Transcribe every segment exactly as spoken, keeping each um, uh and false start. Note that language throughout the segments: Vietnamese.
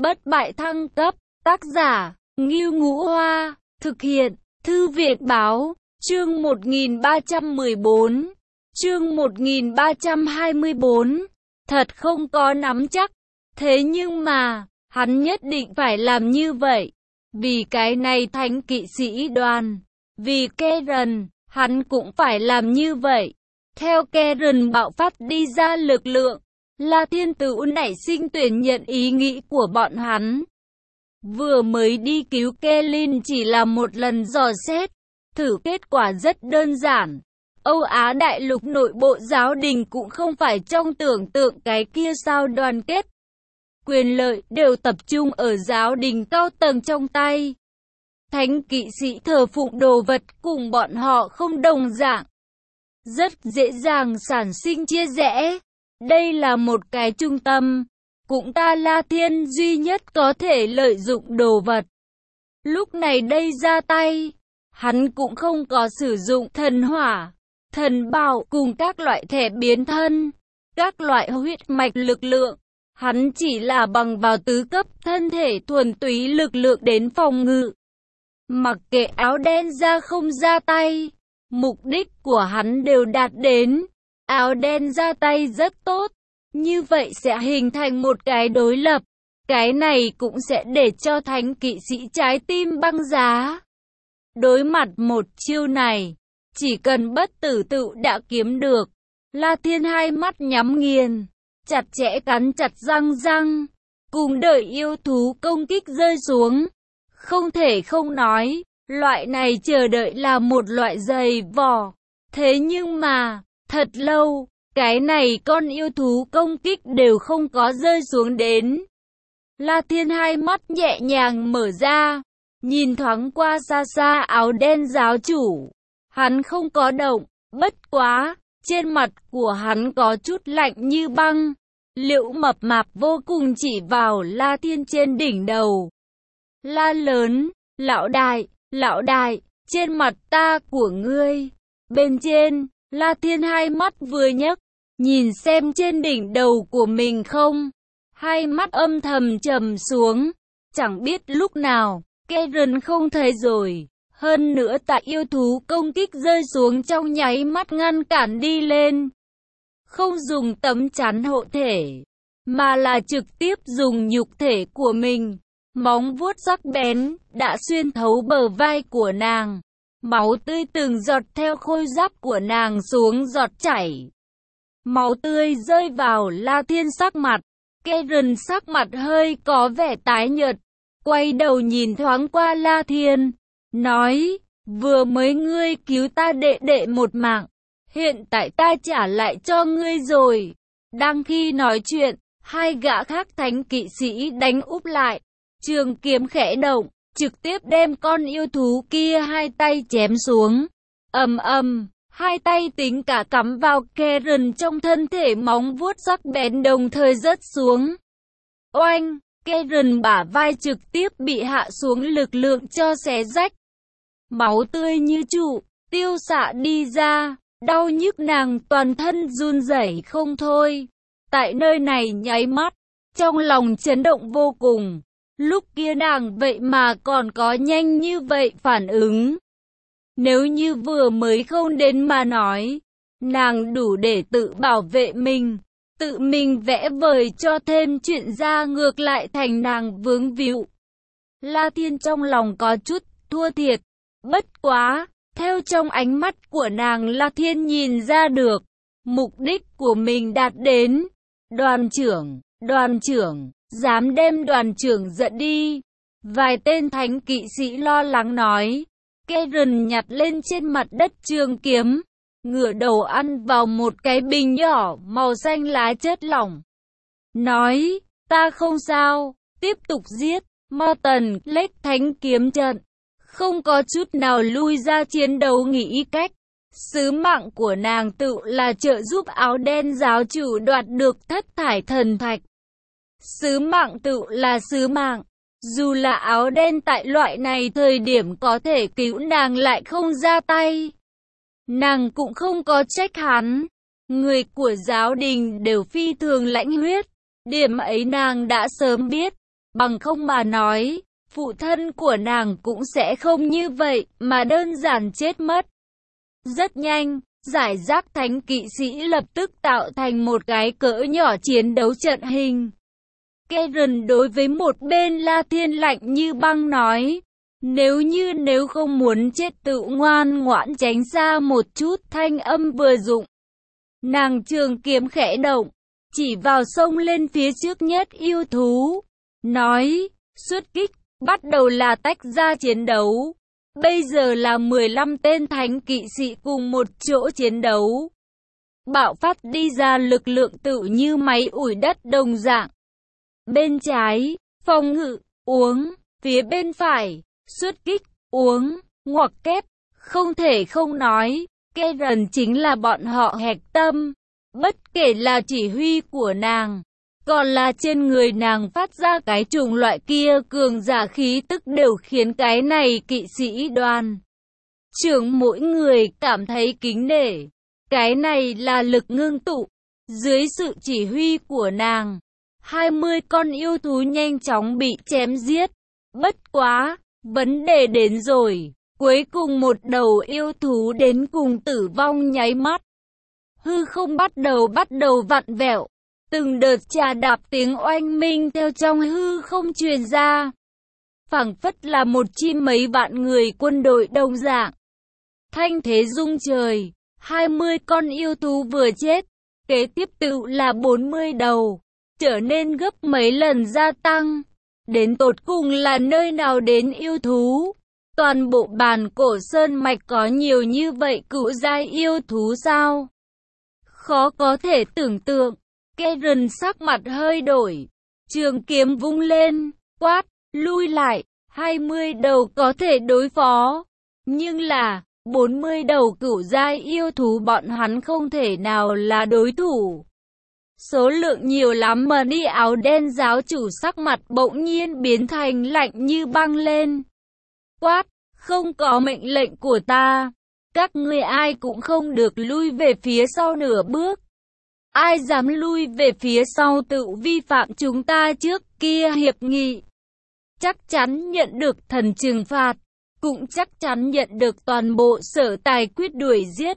Bất bại thăng cấp, tác giả, Ngưu Ngũ Hoa, thực hiện, Thư viện Báo, chương một nghìn ba trăm mười bốn, chương một nghìn ba trăm hai mươi tư, thật không có nắm chắc, thế nhưng mà, hắn nhất định phải làm như vậy, vì cái này thánh kỵ sĩ đoàn, vì Keren, hắn cũng phải làm như vậy. Theo Keren bạo phát đi ra lực lượng, La Thiên Tử nảy sinh tuyển nhận ý nghĩ của bọn hắn. Vừa mới đi cứu Kelin chỉ là một lần dò xét, thử kết quả rất đơn giản. Âu Á đại lục nội bộ giáo đình cũng không phải trong tưởng tượng cái kia sao đoàn kết. Quyền lợi đều tập trung ở giáo đình cao tầng trong tay. Thánh kỵ sĩ thờ phụng đồ vật cùng bọn họ không đồng dạng. Rất dễ dàng sản sinh chia rẽ. Đây là một cái trung tâm, cũng ta La Thiên duy nhất có thể lợi dụng đồ vật. Lúc này đây ra tay, hắn cũng không có sử dụng thần hỏa, thần bào cùng các loại thẻ biến thân, các loại huyết mạch lực lượng. Hắn chỉ là bằng vào tứ cấp thân thể thuần túy lực lượng đến phòng ngự. Mặc kệ áo đen ra không ra tay, mục đích của hắn đều đạt đến. Áo đen ra tay rất tốt, như vậy sẽ hình thành một cái đối lập. Cái này cũng sẽ để cho thánh kỵ sĩ trái tim băng giá. Đối mặt một chiêu này, chỉ cần bất tử tự đã kiếm được. La Thiên hai mắt nhắm nghiền, chặt chẽ cắn chặt răng răng, cùng đợi yêu thú công kích rơi xuống. Không thể không nói, loại này chờ đợi là một loại dày vò. Thế nhưng mà, thật lâu, cái này con yêu thú công kích đều không có rơi xuống đến. La Thiên hai mắt nhẹ nhàng mở ra, nhìn thoáng qua xa xa áo đen giáo chủ. Hắn không có động, bất quá, trên mặt của hắn có chút lạnh như băng. Liễu mập mạp vô cùng chỉ vào La Thiên trên đỉnh đầu. La lớn, lão đại, lão đại, trên mặt ta của ngươi. Bên trên, La Thiên hai mắt vừa nhấc, nhìn xem trên đỉnh đầu của mình không. Hai mắt âm thầm trầm xuống, chẳng biết lúc nào, Keren không thấy rồi. Hơn nữa tại yêu thú công kích rơi xuống trong nháy mắt ngăn cản đi lên. Không dùng tấm chắn hộ thể, mà là trực tiếp dùng nhục thể của mình. Móng vuốt sắc bén, đã xuyên thấu bờ vai của nàng. Máu tươi từng giọt theo khôi giáp của nàng xuống giọt chảy. Máu tươi rơi vào La Thiên sắc mặt. Keren sắc mặt hơi có vẻ tái nhợt. Quay đầu nhìn thoáng qua La Thiên. Nói, vừa mới ngươi cứu ta đệ đệ một mạng. Hiện tại ta trả lại cho ngươi rồi. Đang khi nói chuyện, hai gã khác thánh kỵ sĩ đánh úp lại. Trường kiếm khẽ động, trực tiếp đem con yêu thú kia hai tay chém xuống. Ầm ầm, hai tay tính cả cắm vào Keren trong thân thể, móng vuốt sắc bén đồng thời rớt xuống. Oanh, Keren bả vai trực tiếp bị hạ xuống, lực lượng cho xé rách. Máu tươi như trụ, tiêu xạ đi ra, đau nhức nàng toàn thân run rẩy không thôi. Tại nơi này nháy mắt, trong lòng chấn động vô cùng. Lúc kia nàng vậy mà còn có nhanh như vậy phản ứng. Nếu như vừa mới không đến mà nói, nàng đủ để tự bảo vệ mình, tự mình vẽ vời cho thêm chuyện ra, ngược lại thành nàng vướng víu. La Thiên trong lòng có chút thua thiệt, bất quá, theo trong ánh mắt của nàng La Thiên nhìn ra được, mục đích của mình đạt đến. Đoàn trưởng, đoàn trưởng, dám đem đoàn trưởng giận đi. Vài tên thánh kỵ sĩ lo lắng nói. Keren nhặt lên trên mặt đất trường kiếm, ngửa đầu ăn vào một cái bình nhỏ màu xanh lá chất lỏng. Nói, ta không sao, tiếp tục giết. Morton lết thánh kiếm trận, không có chút nào lui ra chiến đấu nghĩ cách. Sứ mạng của nàng tự là trợ giúp áo đen giáo chủ đoạt được thất thải thần thạch. Sứ mạng tự là sứ mạng. Dù là áo đen tại loại này thời điểm có thể cứu nàng lại không ra tay, nàng cũng không có trách hắn. Người của giáo đình đều phi thường lãnh huyết, điểm ấy nàng đã sớm biết. Bằng không mà nói, phụ thân của nàng cũng sẽ không như vậy, mà đơn giản chết mất. Rất nhanh, giải rác thánh kỵ sĩ lập tức tạo thành một cái cỡ nhỏ chiến đấu trận hình. Karen đối với một bên La Thiên lạnh như băng nói, nếu như nếu không muốn chết tự ngoan ngoãn tránh xa một chút. Thanh âm vừa dụng, nàng trường kiếm khẽ động, chỉ vào xông lên phía trước nhất yêu thú, nói, xuất kích, bắt đầu là tách ra chiến đấu. Bây giờ là mười lăm tên thánh kỵ sĩ cùng một chỗ chiến đấu. Bạo phát đi ra lực lượng tự như máy ủi đất đồng dạng. Bên trái, phòng ngự, uống, phía bên phải, xuất kích, uống, ngoặc kép, không thể không nói, Karen chính là bọn họ hạch tâm. Bất kể là chỉ huy của nàng, còn là trên người nàng phát ra cái chủng loại kia cường giả khí tức đều khiến cái này kỵ sĩ đoàn trưởng mỗi người cảm thấy kính nể. Cái này là lực ngưng tụ. Dưới sự chỉ huy của nàng, hai mươi con yêu thú nhanh chóng bị chém giết. Bất quá, vấn đề đến rồi. Cuối cùng một đầu yêu thú đến cùng tử vong nháy mắt. Hư không bắt đầu bắt đầu vặn vẹo. Từng đợt trà đạp tiếng oanh minh theo trong hư không truyền ra. Phảng phất là một chi mấy vạn người quân đội đồng dạng. Thanh thế rung trời, hai mươi con yêu thú vừa chết, kế tiếp tự là bốn mươi đầu, trở nên gấp mấy lần gia tăng. Đến tột cùng là nơi nào đến yêu thú? Toàn bộ bản cổ sơn mạch có nhiều như vậy cựu giai yêu thú sao? Khó có thể tưởng tượng. Karen sắc mặt hơi đổi, trường kiếm vung lên, quát, lui lại, hai mươi đầu có thể đối phó. Nhưng là, bốn mươi đầu cửu giai yêu thú bọn hắn không thể nào là đối thủ. Số lượng nhiều lắm mà đi. Áo đen giáo chủ sắc mặt bỗng nhiên biến thành lạnh như băng lên. Quát, không có mệnh lệnh của ta, các ngươi ai cũng không được lui về phía sau nửa bước. Ai dám lui về phía sau tự vi phạm chúng ta trước kia hiệp nghị, chắc chắn nhận được thần trừng phạt, cũng chắc chắn nhận được toàn bộ sở tài quyết đuổi giết.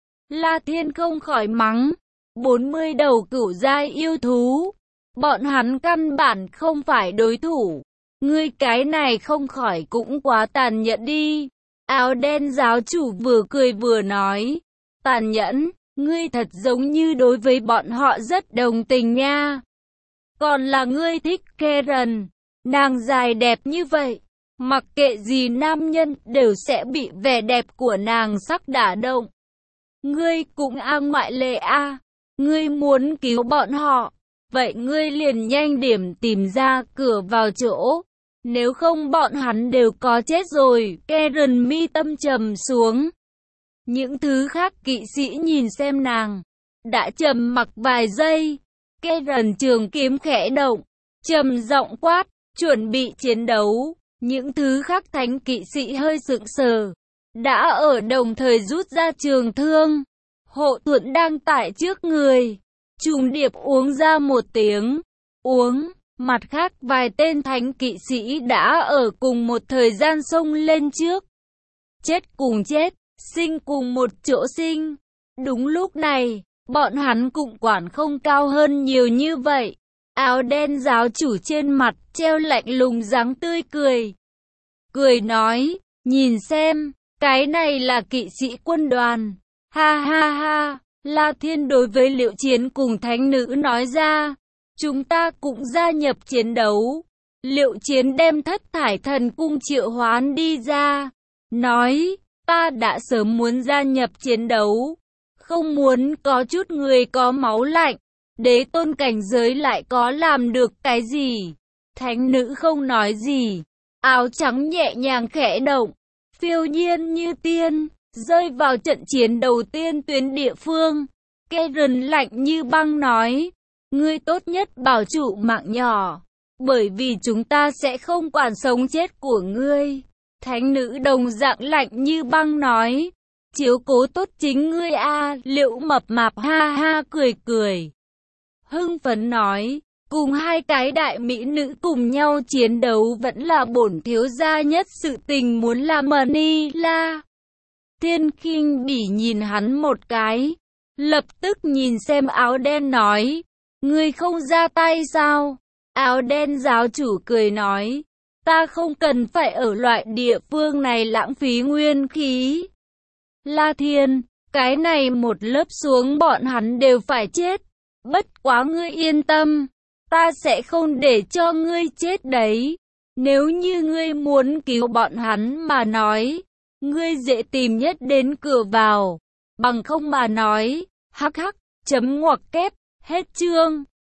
La Thiên không khỏi mắng, bốn mươi đầu cửu giai yêu thú, bọn hắn căn bản không phải đối thủ. Ngươi cái này không khỏi cũng quá tàn nhẫn đi. Áo đen giáo chủ vừa cười vừa nói, tàn nhẫn, ngươi thật giống như đối với bọn họ rất đồng tình nha. Còn là ngươi thích Karen, nàng dài đẹp như vậy, mặc kệ gì nam nhân đều sẽ bị vẻ đẹp của nàng sắc đả động. Ngươi cũng a ngoại lệ a, ngươi muốn cứu bọn họ, vậy ngươi liền nhanh điểm tìm ra cửa vào chỗ. Nếu không bọn hắn đều có chết rồi. Karen mi tâm trầm xuống. Những thứ khác kỵ sĩ nhìn xem nàng, đã trầm mặc vài giây. Karen trường kiếm khẽ động, trầm giọng quát, chuẩn bị chiến đấu. Những thứ khác thánh kỵ sĩ hơi sững sờ, đã ở đồng thời rút ra trường thương. Hộ thuẫn đang tại trước người, trùng điệp uống ra một tiếng, uống. Mặt khác vài tên thánh kỵ sĩ đã ở cùng một thời gian xông lên trước. Chết cùng chết, sinh cùng một chỗ sinh. Đúng lúc này, bọn hắn cũng quản không cao hơn nhiều như vậy. Áo đen giáo chủ trên mặt treo lạnh lùng dáng tươi cười. Cười nói, nhìn xem, cái này là kỵ sĩ quân đoàn. Ha ha ha, La Thiên đối với Liệu Chiến cùng thánh nữ nói ra. Chúng ta cũng gia nhập chiến đấu. Liệu Chiến đem thất thải thần cung triệu hoán đi ra, nói, ta đã sớm muốn gia nhập chiến đấu, không muốn có chút người có máu lạnh. Đế tôn cảnh giới lại có làm được cái gì? Thánh nữ không nói gì, áo trắng nhẹ nhàng khẽ động, phiêu nhiên như tiên, rơi vào trận chiến đầu tiên tuyến địa phương. Karen lạnh như băng nói, ngươi tốt nhất bảo trụ mạng nhỏ, bởi vì chúng ta sẽ không quản sống chết của ngươi. Thánh nữ đồng dạng lạnh như băng nói, chiếu cố tốt chính ngươi a. Liệu mập mạp ha ha cười cười, hưng phấn nói, cùng hai cái đại mỹ nữ cùng nhau chiến đấu vẫn là bổn thiếu gia nhất sự tình muốn làm Manila. Thiên Khinh Bỉ nhìn hắn một cái, lập tức nhìn xem áo đen nói, ngươi không ra tay sao? Áo đen giáo chủ cười nói, ta không cần phải ở loại địa phương này lãng phí nguyên khí. La Thiên, cái này một lớp xuống bọn hắn đều phải chết, bất quá ngươi yên tâm, ta sẽ không để cho ngươi chết đấy. Nếu như ngươi muốn cứu bọn hắn mà nói, ngươi dễ tìm nhất đến cửa vào, bằng không mà nói, hắc hắc, chấm ngoặc kép, hết chương.